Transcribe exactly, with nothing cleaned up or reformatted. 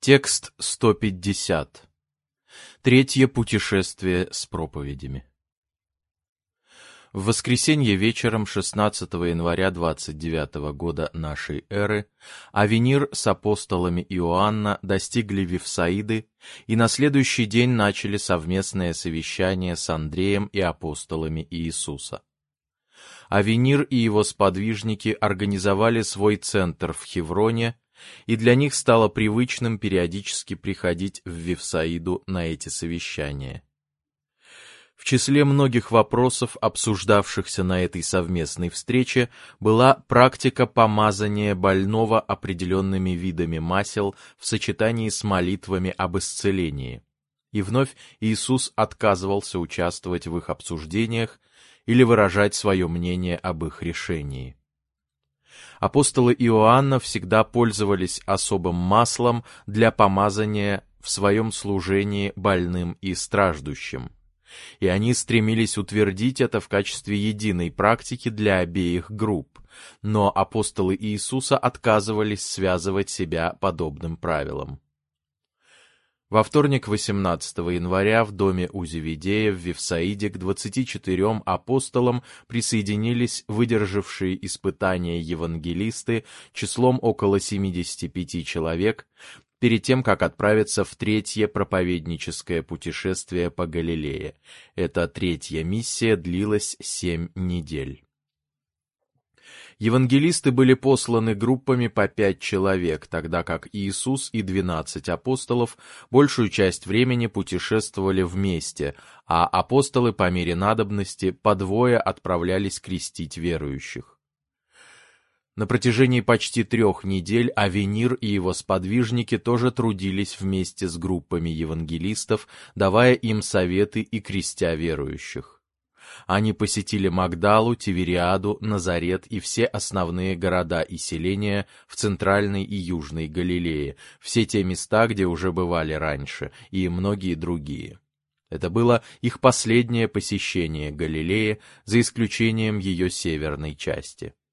Текст сто пятьдесят. Третье путешествие с проповедями. В воскресенье вечером шестнадцатого января двадцать девятого года нашей эры Авенир с апостолами Иоанна достигли Вифсаиды и на следующий день начали совместное совещание с Андреем и апостолами Иисуса. Авенир и его сподвижники организовали свой центр в Хевроне, и для них стало привычным периодически приходить в Вифсаиду на эти совещания. В числе многих вопросов, обсуждавшихся на этой совместной встрече, была практика помазания больного определенными видами масел в сочетании с молитвами об исцелении. И вновь Иисус отказывался участвовать в их обсуждениях или выражать свое мнение об их решении. Апостолы Иоанна всегда пользовались особым маслом для помазания в своем служении больным и страждущим, и они стремились утвердить это в качестве единой практики для обеих групп, но апостолы Иисуса отказывались связывать себя подобным правилам. Во вторник, восемнадцатого января, в доме у Зеведея в Вифсаиде к двадцати четырем апостолам присоединились выдержавшие испытания евангелисты числом около семидесяти пяти человек, перед тем, как отправиться в третье проповедническое путешествие по Галилее. Эта третья миссия длилась семь недель. Евангелисты были посланы группами по пять человек, тогда как Иисус и двенадцать апостолов большую часть времени путешествовали вместе, а апостолы по мере надобности по двое отправлялись крестить верующих. На протяжении почти трех недель Авенир и его сподвижники тоже трудились вместе с группами евангелистов, давая им советы и крестя верующих. Они посетили Магдалу, Тивериаду, Назарет и все основные города и селения в Центральной и Южной Галилее, все те места, где уже бывали раньше, и многие другие. Это было их последнее посещение Галилеи, за исключением ее северной части.